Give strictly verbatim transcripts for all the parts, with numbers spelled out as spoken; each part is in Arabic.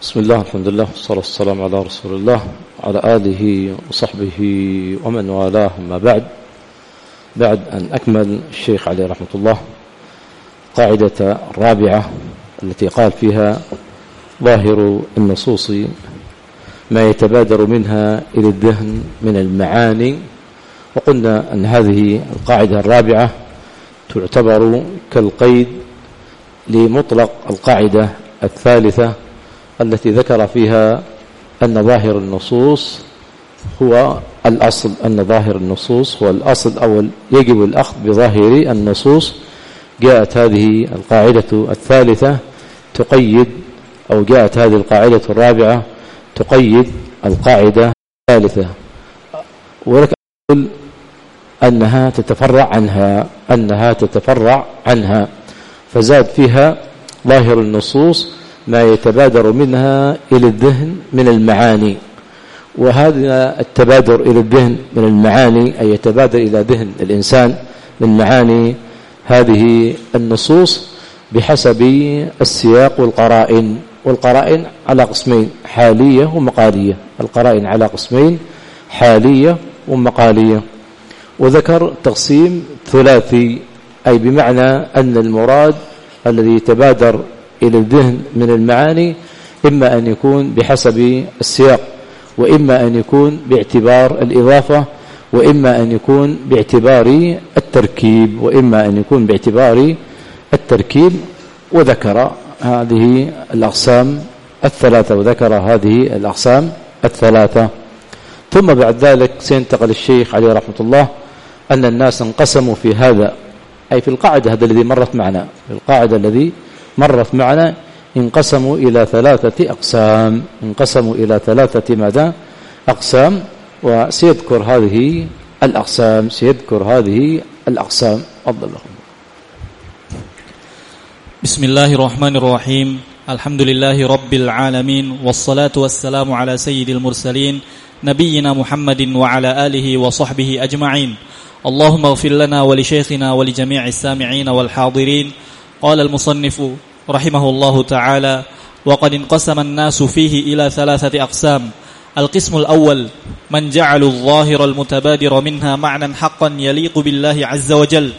بسم الله الحمد لله والصلاة والسلام على رسول الله على آله وصحبه ومن والاه. ما بعد بعد أن أكمل الشيخ عليه رحمة الله قاعدة الرابعة التي قال فيها ظاهر النصوص ما يتبادر منها إلى الذهن من المعاني، وقلنا أن هذه القاعدة الرابعة تعتبر كالقيد لمطلق القاعدة الثالثة التي ذكر فيها أن ظاهر النصوص هو الأصل، أن ظاهر النصوص هو الأصل أو يجب الأخذ بظاهر النصوص. جاءت هذه القاعدة الثالثة تقيد، أو جاءت هذه القاعدة الرابعة تقيد القاعدة الثالثة، ولك أقول أنها تتفرع عنها أنها تتفرع عنها فزاد فيها ظاهر النصوص ما يتبادر منها إلى الذهن من المعاني. وهذا التبادر إلى الذهن من المعاني أي يتبادر إلى ذهن الإنسان من معاني هذه النصوص بحسب السياق والقرائن. والقرائن على قسمين، حالية ومقالية. القرائن على قسمين، حالية ومقالية. وذكر تقسيم ثلاثي، أي بمعنى أن المراد الذي يتبادر إلى الذهن من المعاني إما أن يكون بحسب السياق، وإما أن يكون باعتبار الإضافة، وإما أن يكون باعتبار التركيب وإما أن يكون باعتبار التركيب وذكر هذه الأقسام الثلاثة وذكر هذه الأقسام الثلاثة ثم بعد ذلك سينتقل الشيخ عليه رحمة الله أن الناس انقسموا في هذا، أي في القاعدة هذا الذي مرت معنا في القاعدة الذي مرت معنا انقسموا إلى ثلاثة أقسام انقسموا إلى ثلاثة ماذا أقسام وسيذكر هذه الأقسام سيذكر هذه الأقسام أفضل لكم. بسم الله الرحمن الرحيم. الحمد لله رب العالمين، والصلاة والسلام على سيد المرسلين نبينا محمد وعلى آله وصحبه أجمعين. اللهم اغفر لنا ولشيخنا ولجميع السامعين والحاضرين. قال المصنف رحمه الله تعالى: وقد انقسم الناس فيه إلى ثلاثة أقسام. القسم الأول من جعلوا الظاهر المتبادر منها معنى حقا يليق بالله عز وجل،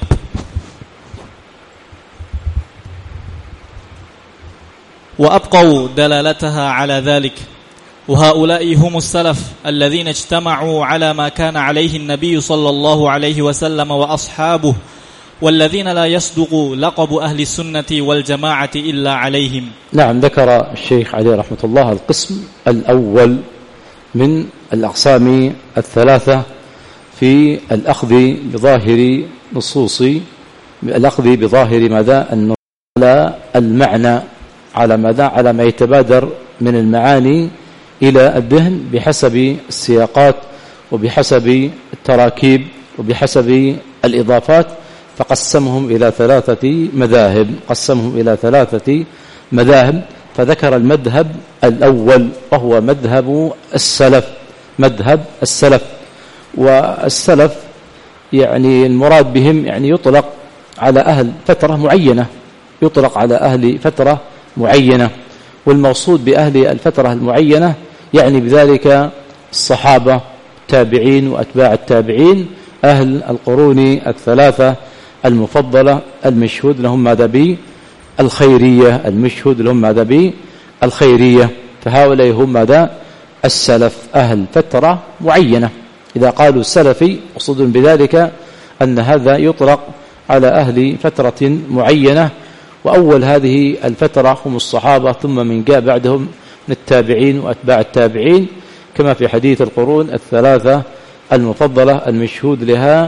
وأبقوا دلالتها على ذلك، وهؤلاء هم السلف الذين اجتمعوا على ما كان عليه النبي صلى الله عليه وسلم وأصحابه، والذين لا يصدق لقب أهل السنة والجماعة إلا عليهم. نعم، ذكر الشيخ عليه رحمة الله القسم الأول من الأقسام الثلاثة في الأخذ بظاهر نصوص الأخذ بظاهر ماذا النصوص على المعنى على ماذا على ما يتبادر من المعاني إلى الذهن بحسب السياقات وبحسب التراكيب وبحسب الإضافات، فقسمهم إلى ثلاثة مذاهب قسمهم إلى ثلاثة مذاهب فذكر المذهب الأول وهو مذهب السلف مذهب السلف والسلف يعني المراد بهم يعني يطلق على أهل فترة معينة يطلق على أهل فترة معينة والمقصود بأهل الفترة المعينة يعني بذلك الصحابة التابعين وأتباع التابعين، أهل القرون الثلاثة المفضلة المشهود لهم ماذا بي الخيرية المشهود لهم ماذا بي الخيرية فهؤلاء هم ماذا السلف أهل فترة معينة. إذا قالوا السلفي يقصدون بذلك أن هذا يطلق على أهل فترة معينة، وأول هذه الفترة هم الصحابة ثم من جاء بعدهم من التابعين وأتباع التابعين، كما في حديث القرون الثلاثة المفضلة المشهود لها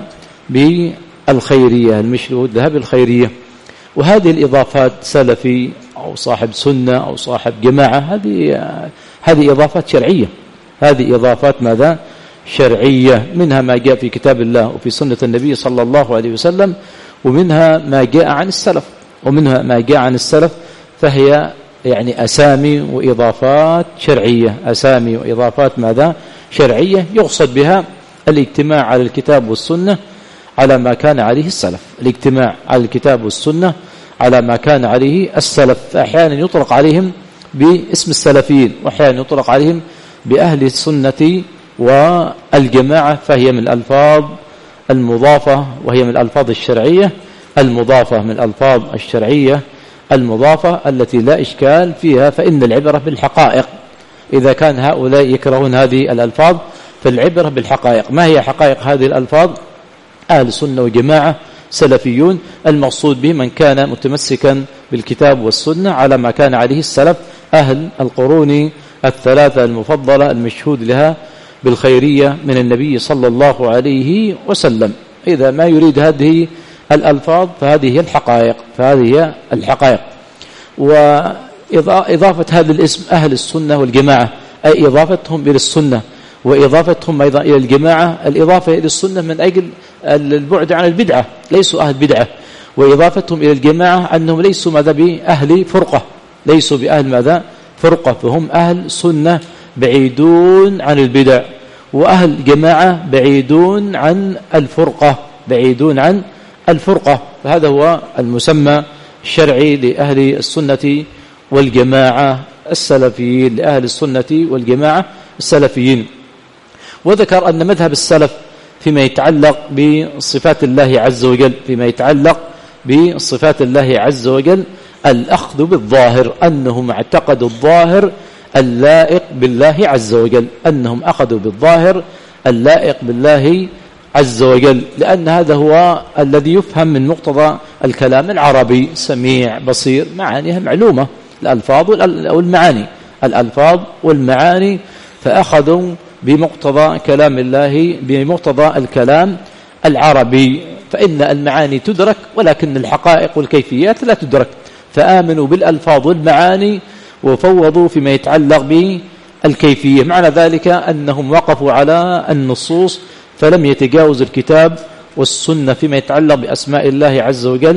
بالخيرية المشهود لها بالخيرية. وهذه الإضافات سلفي أو صاحب سنة أو صاحب جماعة هذه هذه إضافات شرعية هذه إضافات ماذا شرعية، منها ما جاء في كتاب الله وفي سنة النبي صلى الله عليه وسلم، ومنها ما جاء عن السلف ومنها ما جاء عن السلف فهي يعني أسامي وإضافات شرعية أسامي وإضافات ماذا شرعية يقصد بها الاجتماع على الكتاب والسنة على ما كان عليه السلف الاجتماع على الكتاب والسنة على ما كان عليه السلف. أحيانا يطلق عليهم باسم السلفيين، وأحيانا يطلق عليهم بأهل السنة والجماعة، فهي من الألفاظ المضافة، وهي من الألفاظ الشرعية المضافة، من الألفاظ الشرعية المضافة التي لا إشكال فيها، فإن العبرة بالحقائق. إذا كان هؤلاء يكرهون هذه الألفاظ فالعبرة بالحقائق. ما هي حقائق هذه الألفاظ؟ أهل السنة وجماعة سلفيون، المقصود به من كان متمسكا بالكتاب والسنة على ما كان عليه السلف أهل القرون الثلاثة المفضلة المشهود لها بالخيرية من النبي صلى الله عليه وسلم. إذا ما يريد هذه الألفاظ فهذه هي الحقائق، فهذه هي الحقائق. وإضافة هذا الاسم أهل السنة والجماعة أي إضافتهم إلى السنة، وإضافتهم أيضا إلى الجماعة، الإضافة إلى السنة من أجل البعد عن البدعة، ليسوا أهل بدعة. وإضافتهم إلى الجماعة أنهم ليسوا ماذا بأهل فرقة، ليسوا بأهل ماذا فرقة، فهم أهل سنة بعيدون عن البدع، وأهل جماعة بعيدون عن الفرقة، بعيدون عن الفرقة. فهذا هو المسمى الشرعي لأهل السنة والجماعة السلفيين، لأهل السنة والجماعة السلفيين. وذكر أن مذهب السلف فيما يتعلق بصفات الله عز وجل، فيما يتعلق بصفات الله عز وجل الأخذ بالظاهر، أنهم اعتقدوا الظاهر اللائق بالله عز وجل، أنهم أخذوا بالظاهر اللائق بالله عز وجل، لأن هذا هو الذي يفهم من مقتضى الكلام العربي، سميع بصير، معانيها معلومة، الألفاظ والمعاني، الألفاظ والمعاني، فأخذوا بمقتضى كلام الله، بمقتضى الكلام العربي، فإن المعاني تدرك ولكن الحقائق والكيفيات لا تدرك، فآمنوا بالألفاظ والمعاني وفوضوا فيما يتعلق بالكيفية. معنى ذلك أنهم وقفوا على النصوص فلم يتجاوز الكتاب والسنة فيما يتعلق بأسماء الله عز وجل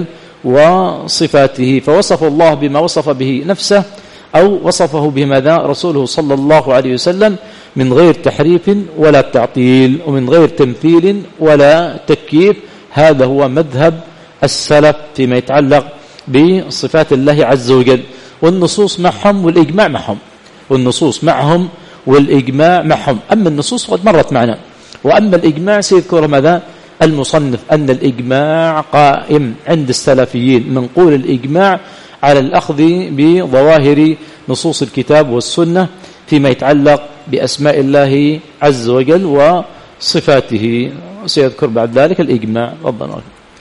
وصفاته، فوصفوا الله بما وصف به نفسه أو وصفه بماذا رسوله صلى الله عليه وسلم من غير تحريف ولا تعطيل، ومن غير تمثيل ولا تكييف. هذا هو مذهب السلف فيما يتعلق بصفات الله عز وجل، والنصوص معهم والإجماع معهم، والنصوص معهم والإجماع معهم. أما النصوص قد مرت معنا، وأما الإجماع سيذكر ماذا المصنف أن الإجماع قائم عند السلفيين، منقول الإجماع على الأخذ بظواهر نصوص الكتاب والسنة فيما يتعلق بأسماء الله عز وجل وصفاته، سيذكر بعد ذلك الإجماع. ربنا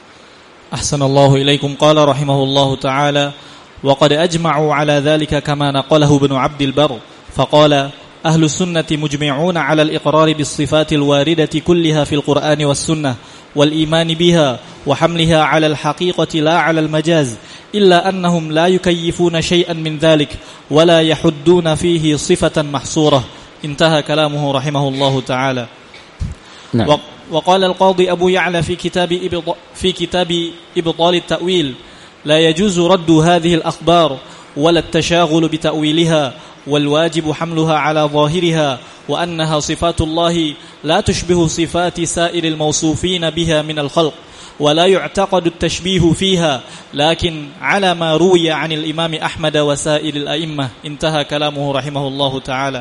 أحسن الله إليكم. قال رحمه الله تعالى: وقد أجمعوا على ذلك كما نقله ابن عبد البر، فقال: أهل السنة مجمعون على الإقرار بالصفات الواردة كلها في القرآن والسنة والإيمان بها وحملها على الحقيقة لا على المجاز، إلا أنهم لا يكيفون شيئا من ذلك ولا يحدون فيه صفة محصورة. انتهى كلامه رحمه الله تعالى. نعم. وقال القاضي أبو يعلى في كتاب في كتاب إبطال التأويل: لا يجوز رد هذه الأخبار ولا التشاغل بتأويلها، والواجب حملها على ظاهرها، وأنها صفات الله لا تشبه صفات سائر الموصوفين بها من الخلق، ولا يعتقد التشبيه فيها، لكن على ما روي عن الإمام أحمد وسائر الأئمة. انتهى كلامه رحمه الله تعالى.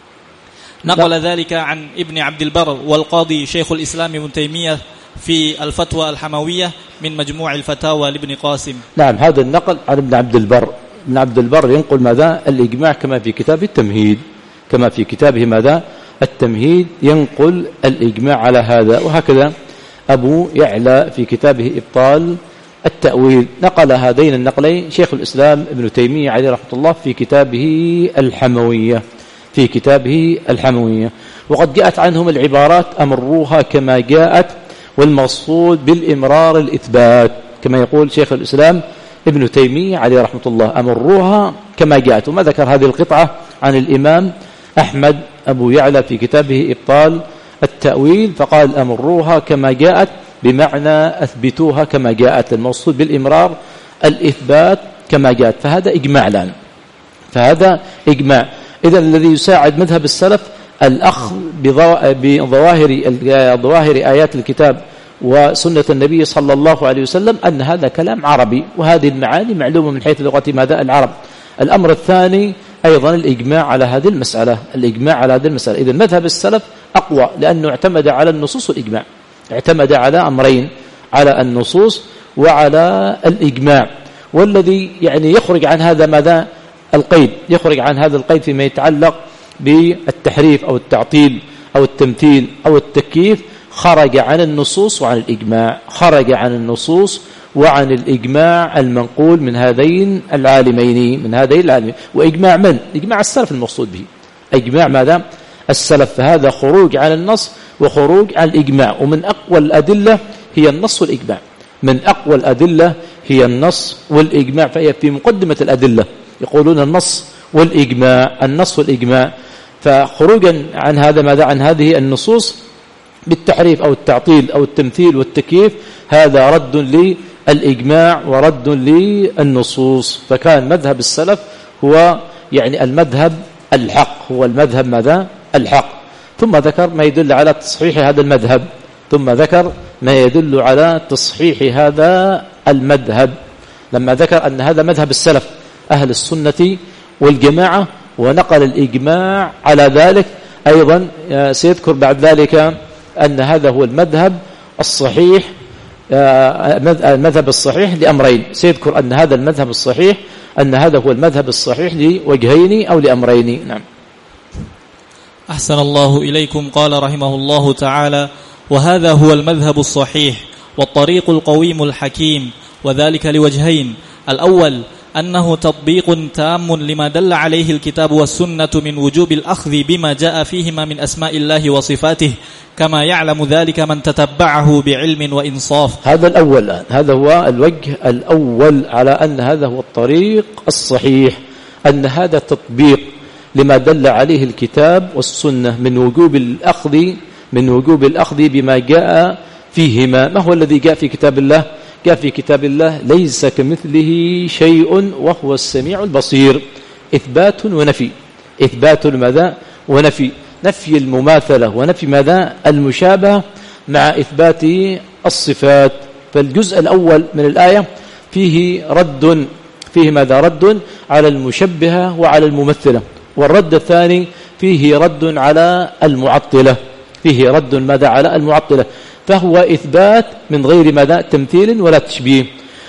نقل ذلك عن ابن عبد البر والقاضي شيخ الإسلام ابن تيمية في الفتوى الحموية من مجموع الفتاوى لابن قاسم. نعم، هذا النقل عن ابن عبد البر. ابن عبد البر ينقل ماذا الإجماع كما في كتاب التمهيد، كما في كتابه ماذا التمهيد ينقل الإجماع على هذا. وهكذا أبو يعلى في كتابه إبطال التأويل نقل هذين النقلين شيخ الإسلام ابن تيمية عليه رحمة الله في كتابه الحموية، في كتابه الحموية. وقد جاءت عنهم العبارات أمروها كما جاءت، والمقصود بالإمرار الإثبات، كما يقول شيخ الإسلام ابن تيمية عليه رحمة الله: أمروها كما جاءت. وما ذكر هذه القطعة عن الإمام أحمد أبو يعلى في كتابه إبطال التأويل، فقال: أمروها كما جاءت، بمعنى أثبتوها كما جاءت، المقصود بالإمرار الإثبات كما جاءت. فهذا إجماع الآن، فهذا إجماع. إذن الذي يساعد مذهب السلف الأخذ بظواهر ظواهر آيات الكتاب وسنة النبي صلى الله عليه وسلم، أن هذا كلام عربي، وهذه المعاني معلومة من حيث لغة ماذا العرب. الأمر الثاني أيضا الإجماع على هذه المسألة، الإجماع على هذه المسألة. إذن مذهب السلف أقوى لأنه اعتمد على النصوص والإجماع، اعتمد على أمرين، على النصوص وعلى الإجماع. والذي يعني يخرج عن هذا ماذا؟ القيد، يخرج عن هذا القيد فيما يتعلق بالتحريف أو التعطيل أو التمثيل أو التكييف، خرج عن النصوص وعن الإجماع، خرج عن النصوص وعن الإجماع المنقول من هذين العالمين، من هذين العالمين. وإجماع من؟ إجماع السلف المقصود به، إجماع ماذا؟ السلف. فهذا خروج عن النص وخروج عن الإجماع. ومن أقوى الأدلة هي النص والإجماع، من أقوى الأدلة هي النص والإجماع، فهي في مقدمة الأدلة. يقولون النص والإجماع، النص والإجماع. فخروجا عن هذا ماذا؟ عن هذه النصوص بالتحريف أو التعطيل أو التمثيل والتكييف، هذا رد للإجماع ورد للنصوص. فكان مذهب السلف هو يعني المذهب الحق، هو المذهب ماذا؟ الحق. ثم ذكر ما يدل على تصحيح هذا المذهب، ثم ذكر ما يدل على تصحيح هذا المذهب لما ذكر أن هذا مذهب السلف أهل السنة والجماعة، ونقل الإجماع على ذلك. أيضا سيذكر بعد ذلك أن هذا هو المذهب الصحيح، المذهب الصحيح لأمرين. سيذكر أن هذا المذهب الصحيح، أن هذا هو المذهب الصحيح لوجهين أو لأمرين. نعم. أحسن الله إليكم. قال رحمه الله تعالى: وهذا هو المذهب الصحيح والطريق القويم الحكيم، وذلك لوجهين: الأول أنه تطبيق تام لما دل عليه الكتاب والسنة من وجوب الأخذ بما جاء فيهما من أسماء الله وصفاته، كما يعلم ذلك من تتبعه بعلم وإنصاف. هذا الأول، هذا هو الوجه الأول على أن هذا هو الطريق الصحيح، أن هذا تطبيق لما دل عليه الكتاب والسنة من وجوب الأخذ من وجوب الأخذ بما جاء فيهما. ما هو الذي جاء في كتاب الله؟ جاء في كتاب الله: ليس كمثله شيء وهو السميع البصير. إثبات ونفي، إثبات ماذا؟ ونفي، نفي المماثلة ونفي ماذا؟ المشابهة، مع إثبات الصفات. فالجزء الأول من الآية فيه رد، فيه ماذا؟ رد على المشبهة وعلى الممثلة. والرد الثاني فيه رد على المعطلة، فيه رد ماذا؟ على المعطلة. فهو إثبات من غير ماذا؟ تمثيل ولا تشبيه،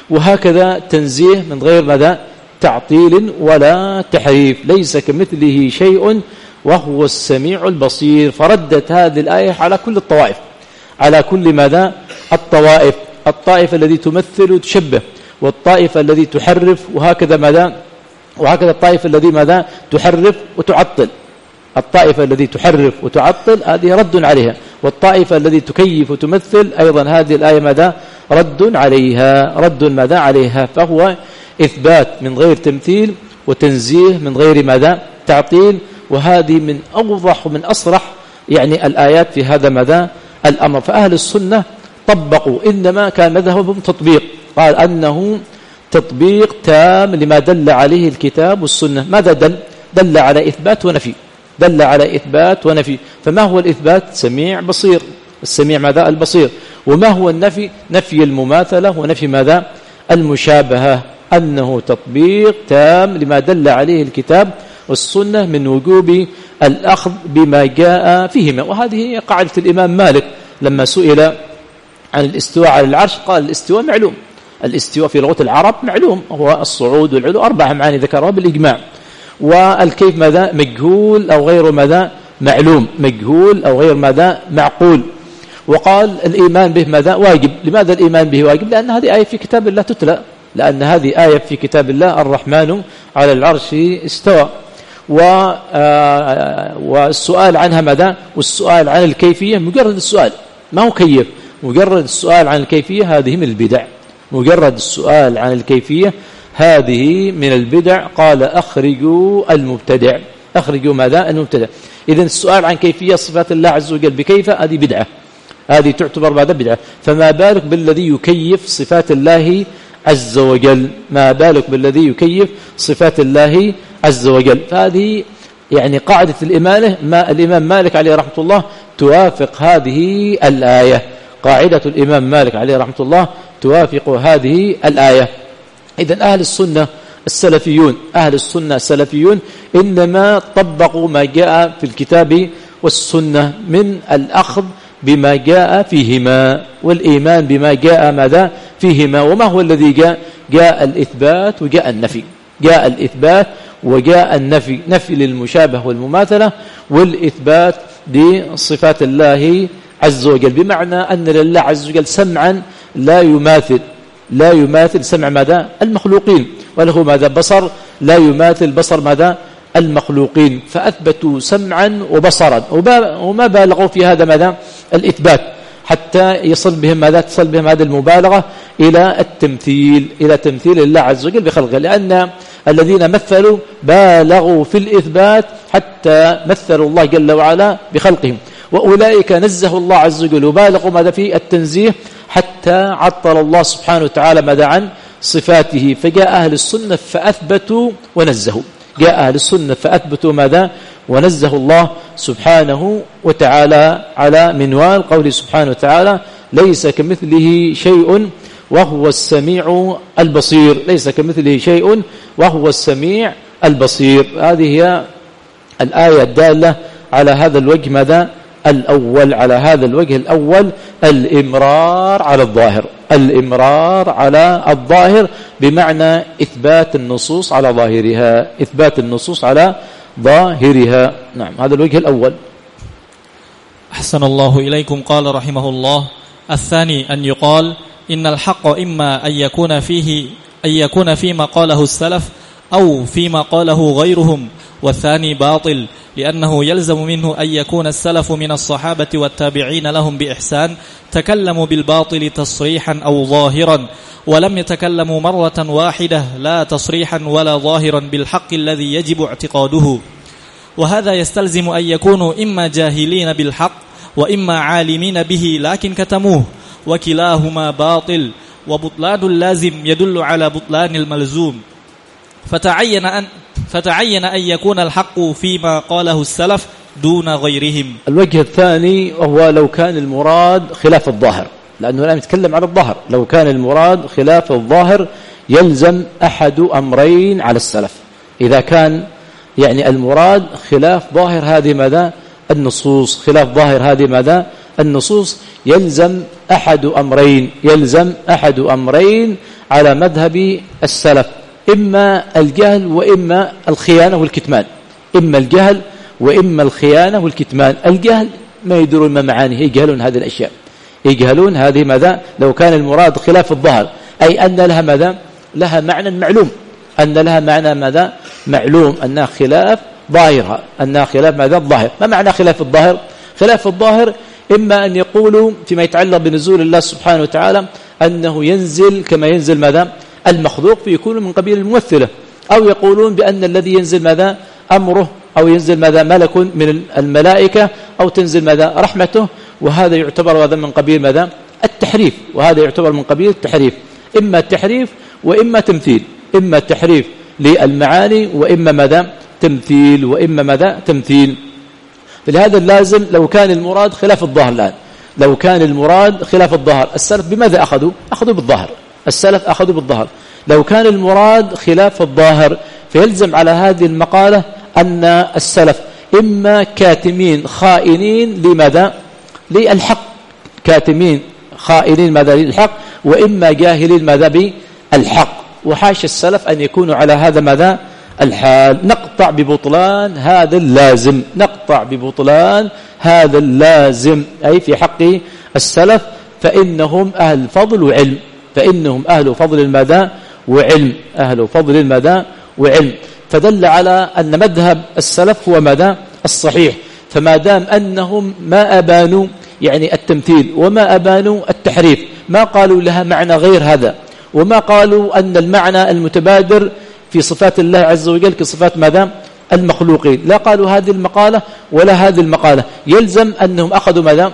وهكذا تنزيه من غير ماذا؟ تعطيل ولا تحريف. ليس كمثله شيء وهو السميع البصير. فردت هذه الآية على كل الطوائف، على كل ماذا؟ الطوائف، الطائفة الذي تمثل وتشبه، والطائفة الذي تحرف، وهكذا ماذا؟ وهكذا الطائفة الذي ماذا؟ تحرف وتعطل. الطائفة الذي تحرف وتعطل هذه رد عليها، والطائفة الذي تكيف وتمثل أيضا هذه الآية ماذا؟ رد عليها، رد ماذا؟ عليها. فهو إثبات من غير تمثيل وتنزيه من غير ماذا؟ تعطيل. وهذه من أوضح ومن أصرح يعني الآيات في هذا ماذا؟ الأمر. فأهل السنة طبقوا، إنما كان مذهبهم تطبيق، قال أنه تطبيق تام لما دل عليه الكتاب والسنة. ماذا دل؟ دل على إثبات ونفي، دل على إثبات ونفي. فما هو الإثبات؟ سميع بصير، السميع ماذا؟ البصير. وما هو النفي؟ نفي المماثلة ونفي ماذا؟ المشابهة. أنه تطبيق تام لما دل عليه الكتاب والسنة من وجوب الأخذ بما جاء فيهما. وهذه هي قاعدة الإمام مالك لما سئل عن الاستواء على العرش قال: الاستواء معلوم. الاستواء في لغة العرب معلوم، هو الصعود والعلو، أربع معاني ذكرها بالإجماع. والكيف ماذا؟ مجهول أو غير ماذا؟ معلوم، مجهول أو غير ماذا؟ معقول. وقال الإيمان به ماذا؟ واجب. لماذا الإيمان به واجب؟ لأن هذه آية في كتاب الله تتلى، لأن هذه آية في كتاب الله: الرحمن على العرش استوى. والسؤال عنها ماذا؟ والسؤال عن الكيفية، مجرد السؤال ما هو كيف، مجرد السؤال عن الكيفية هذه من البدع، مجرد السؤال عن الكيفية هذه من البدع. قال: أخرجوا المبتدع، أخرجوا ماذا؟ المبتدع. إذن السؤال عن كيفية صفات الله عز وجل بكيف هذه بدعة، هذه تعتبر ماذا؟ بدعة. فما بالك بالذي يكيف صفات الله عز وجل، ما بالك بالذي يكيف صفات الله عز وجل. فهذه يعني قاعدة الإمامة، ما الإمام مالك عليه رحمة الله توافق هذه الآية، قاعدة الإمام مالك عليه رحمة الله توافق هذه الآية. إذن أهل السنة السلفيون أهل السنة السلفيون إنما طبقوا ما جاء في الكتاب والسنة من الأخذ بما جاء فيهما والإيمان بما جاء ماذا فيهما. وما هو الذي جاء؟ جاء الإثبات وجاء النفي. جاء الإثبات وجاء النفي، نفي للمشابه والمماثلة والإثبات لصفات الله عز وجل، بمعنى أن لله عز وجل سمعا لا يماثل لا يماثل سمع ماذا المخلوقين، وله ماذا بصر لا يماثل بصر ماذا المخلوقين، فأثبتوا سمعا وبصرا وما بالغوا في هذا ماذا الإثبات حتى يصل بهم ماذا تصل بهم هذه المبالغة إلى التمثيل إلى تمثيل الله عز وجل بخلقه، لأن الذين مثلوا بالغوا في الإثبات حتى مثلوا الله جل وعلا بخلقهم، وأولئك نزه الله عز وجل وبالغوا ماذا في التنزيه حتى عطل الله سبحانه وتعالى ماذا عن صفاته. فجاء أهل السنة فأثبتوا ونزهوا، جاء أهل السنة فأثبتوا ماذا ونزه الله سبحانه وتعالى على منوال قوله سبحانه وتعالى ليس كمثله شيء وهو السميع البصير. ليس كمثله شيء وهو السميع البصير. هذه هي الآية الدالة على هذا الوجه ماذا الأول، على هذا الوجه الأول الإمرار على الظاهر، الإمرار على الظاهر بمعنى إثبات النصوص على ظاهرها، إثبات النصوص على ظاهرها. نعم هذا الوجه الأول. أحسن الله إليكم. قال رحمه الله: الثاني أن يقال إن الحق إما أن يكون فيه أن يكون فيما قاله السلف أو فيما قاله غيرهم، والثاني باطل، لأنه يلزم منه أن يكون السلف من الصحابة والتابعين لهم بإحسان تكلموا بالباطل تصريحا أو ظاهرا، ولم يتكلموا مرة واحدة لا تصريحا ولا ظاهرا بالحق الذي يجب اعتقاده. وهذا يستلزم أن يكونوا إما جاهلين بالحق وإما عالمين به لكن كتموه، وكلاهما باطل، وبطلان اللازم يدل على بطلان الملزوم. فتعين أن فتعين أن يكون الحق فيما قاله السلف دون غيرهم. الوجه الثاني وهو لو كان المراد خلاف الظاهر، لأنه الآن يتكلم عن الظاهر. لو كان المراد خلاف الظاهر يلزم أحد أمرين على السلف. إذا كان يعني المراد خلاف ظاهر هذه ماذا النصوص، خلاف ظاهر هذه ماذا النصوص، يلزم أحد أمرين يلزم أحد أمرين على مذهب السلف، إما الجهل وإما الخيانة والكتمان. إما الجهل وإما الخيانة والكتمان. الجهل ما يدرون ما معانيه، يجهلون هذه الأشياء، يجهلون هذه ماذا لو كان المراد خلاف الظاهر، أي أن لها ماذا لها معنى معلوم، أن لها معنى ماذا معلوم، أنها خلاف ظاهرها، أنها خلاف ماذا الظاهر. ما معنى خلاف الظاهر؟ خلاف الظاهر إما أن يقولوا فيما يتعلق بنزول الله سبحانه وتعالى أنه ينزل كما ينزل ماذا المخلوق، فيكون من قبيل الممثلة، أو يقولون بأن الذي ينزل ماذا أمره، أو ينزل ماذا ملك من الملائكة، أو تنزل ماذا رحمته، وهذا يعتبر هذا من قبيل ماذا التحريف، وهذا يعتبر من قبيل التحريف، إما التحريف وإما تمثيل، إما التحريف للمعاني وإما ماذا تمثيل وإما ماذا تمثيل. فلهذا اللازم لو كان المراد خلاف الظاهر، الآن لو كان المراد خلاف الظاهر، السلف بماذا أخذوا؟ أخذوا بالظاهر، السلف أخذوا بالظاهر. لو كان المراد خلاف الظاهر فيلزم على هذه المقالة أن السلف إما كاتمين خائنين لماذا للحق، كاتمين خائنين ماذا للحق، وإما جاهلين ماذا بالحق. وحاش السلف أن يكونوا على هذا ماذا الحال. نقطع ببطلان هذا اللازم، نقطع ببطلان هذا اللازم، أي في حق السلف فإنهم أهل فضل وعلم، فإنهم أهل فضل المدى وعلم، أهل فضل المدى وعلم. فدل على أن مذهب السلف هو مدى الصحيح، فما دام أنهم ما أبانوا يعني التمثيل وما أبانوا التحريف، ما قالوا لها معنى غير هذا، وما قالوا أن المعنى المتبادر في صفات الله عز وجل كصفات ماذا المخلوقين، لا قالوا هذه المقالة ولا هذه المقالة، يلزم أنهم أخذوا ماذا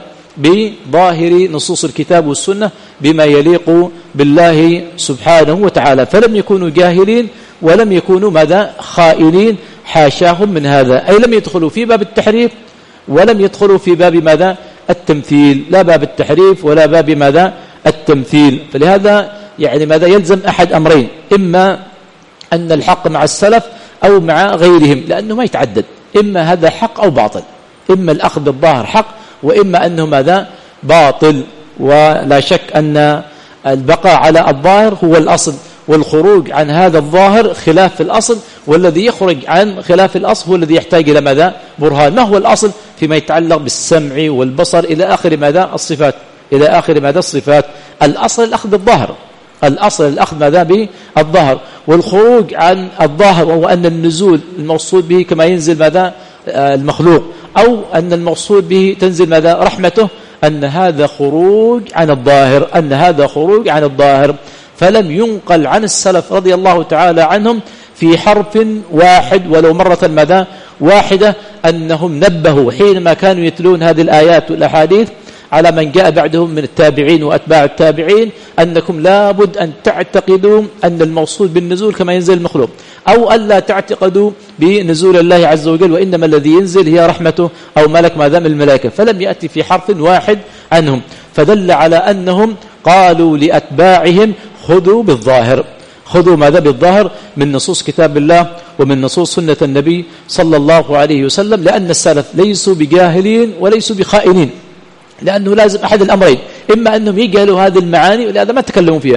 بظاهر نصوص الكتاب والسنة بما يليق بالله سبحانه وتعالى، فلم يكونوا جاهلين ولم يكونوا ماذا خائنين، حاشاهم من هذا، أي لم يدخلوا في باب التحريف ولم يدخلوا في باب ماذا التمثيل، لا باب التحريف ولا باب ماذا التمثيل. فلهذا يعني ماذا يلزم أحد أمرين، إما أن الحق مع السلف أو مع غيرهم، لأنه ما يتعدد، إما هذا حق أو باطل، إما الأخذ بالظاهر حق وإما أنه ماذا باطل. ولا شك أن البقاء على الظاهر هو الأصل، والخروج عن هذا الظاهر خلاف الأصل، والذي يخرج عن خلاف الأصل هو الذي يحتاج إلى ماذا برهان. ما هو الأصل فيما يتعلق بالسمع والبصر إلى آخر ماذا الصفات، إلى آخر ماذا الصفات. الأصل الأخذ بالظاهر، الأصل الأخذ ماذا بالظاهر، والخروج عن الظاهر وهو أن النزول المقصود به كما ينزل ماذا المخلوق، أو أن المقصود به تنزل ماذا رحمته، أن هذا خروج عن الظاهر، أن هذا خروج عن الظاهر. فلم ينقل عن السلف رضي الله تعالى عنهم في حرف واحد ولو مرة ماذا واحدة أنهم نبهوا حينما كانوا يتلون هذه الآيات والأحاديث على من جاء بعدهم من التابعين وأتباع التابعين أنكم لابد أن تعتقدوا أن المقصود بالنزول كما ينزل المخلوق، أو ألا تعتقدوا بنزول الله عز وجل، وإنما الذي ينزل هي رحمته أو ملك ما دام الملائكة. فلم يأتي في حرف واحد عنهم، فدل على أنهم قالوا لأتباعهم خذوا بالظاهر، خذوا ماذا بالظاهر من نصوص كتاب الله ومن نصوص سنة النبي صلى الله عليه وسلم، لأن السلف ليسوا بجاهلين وليسوا بخائنين، لأنه لازم أحد الأمرين، إما أنهم يجهلوا هذه المعاني ولهذا ما تكلموا فيها،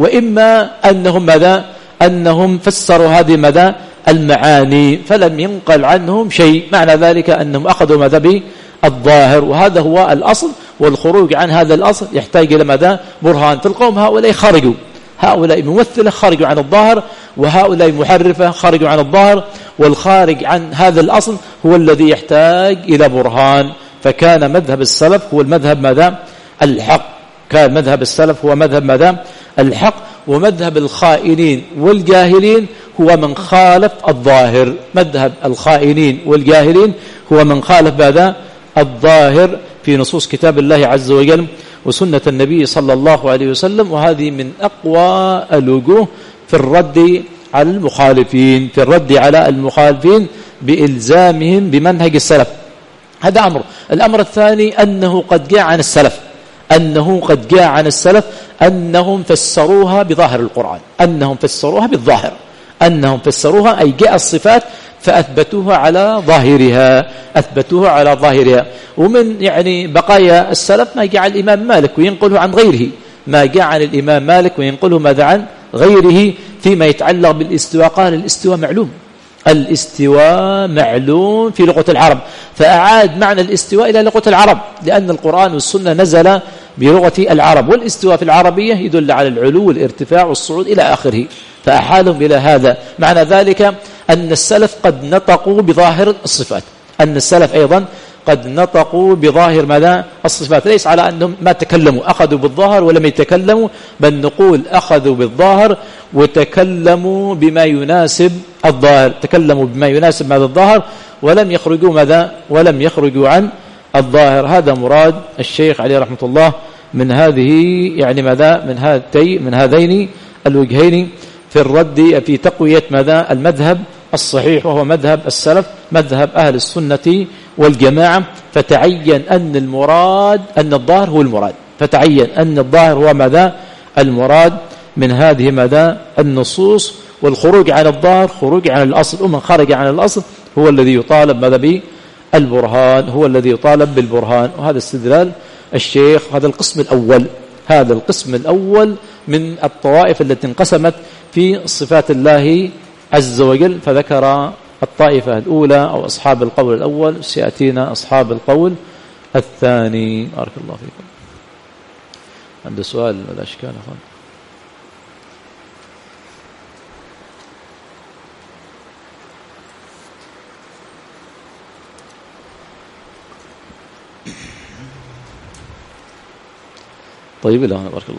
وإما أنهم ماذا أنهم فسروا هذه ماذا المعاني فلم ينقل عنهم شيء. معنى ذلك أنهم أخذوا ماذا بالظاهر، وهذا هو الأصل، والخروج عن هذا الأصل يحتاج إلى ماذا برهان. تلقوهم هؤلاء خرجوا، هؤلاء ممثلة خرجوا عن الظاهر، وهؤلاء محرفة خرجوا عن الظاهر، والخارج عن هذا الأصل هو الذي يحتاج إلى برهان. فكان مذهب السلف هو المذهب ماذا الحق، كان مذهب السلف هو مذهب ماذا الحق، ومذهب الخائنين والجاهلين هو من خالف الظاهر. مذهب الخائنين والجاهلين هو من خالف ماذا الظاهر في نصوص كتاب الله عز وجل وسنة النبي صلى الله عليه وسلم. وهذه من أقوى الوجوه في الرد على المخالفين، في الرد على المخالفين بإلزامهم بمنهج السلف. هذا أمر. الأمر الثاني أنه قد جاء عن السلف، أنه قد جاء عن السلف أنهم فسروها بظاهر القرآن، أنهم فسروها بالظاهر، أنهم فسروها أي جاء الصفات فأثبتوها على ظاهرها، أثبتوها على ظاهرها. ومن يعني بقايا السلف ما جاء عن الإمام مالك وينقله عن غيره، ما جاء عن الإمام مالك وينقله ماذا عن غيره فيما يتعلق بالاستواء. قال الاستواء معلوم، الاستواء معلوم في لغة العرب، فأعاد معنى الاستواء إلى لغة العرب، لأن القرآن والسنة نزل بلغة العرب، والاستواء في العربية يدل على العلو والارتفاع والصعود إلى آخره، فأحالهم إلى هذا. معنى ذلك أن السلف قد نطقوا بظاهر الصفات، أن السلف أيضا قد نطقوا بظاهر ماذا الصفات، ليس على أنهم ما تكلموا أخذوا بالظاهر ولم يتكلموا، بل نقول أخذوا بالظاهر وتكلموا بما يناسب الظاهر، تكلموا بما يناسب ماذا الظاهر، ولم يخرجوا ماذا ولم يخرجوا عن الظاهر. هذا مراد الشيخ عليه رحمة الله من هذه يعني ماذا من هاتين من هذين الوجهين في الرد في تقوية ماذا المذهب الصحيح، وهو مذهب السلف، مذهب أهل السنة والجماعة. فتعين أن المراد أن الظاهر هو المراد، فتعين أن الظاهر هو ماذا المراد من هذه ماذا النصوص، والخروج عن الظاهر خروج عن الأصل، ومن خرج عن الأصل هو الذي يطالب ماذا بالبرهان، هو الذي يطالب بالبرهان. وهذا استدلال الشيخ. هذا القسم الأول، هذا القسم الأول من الطوائف التي انقسمت في صفات الله عز وجل. فذكر الطائفة الأولى أو أصحاب القول الأول، سيأتينا أصحاب القول الثاني. بارك الله فيكم. عنده سؤال ولا إشكال أخوان؟ طيب، لا بارك الله.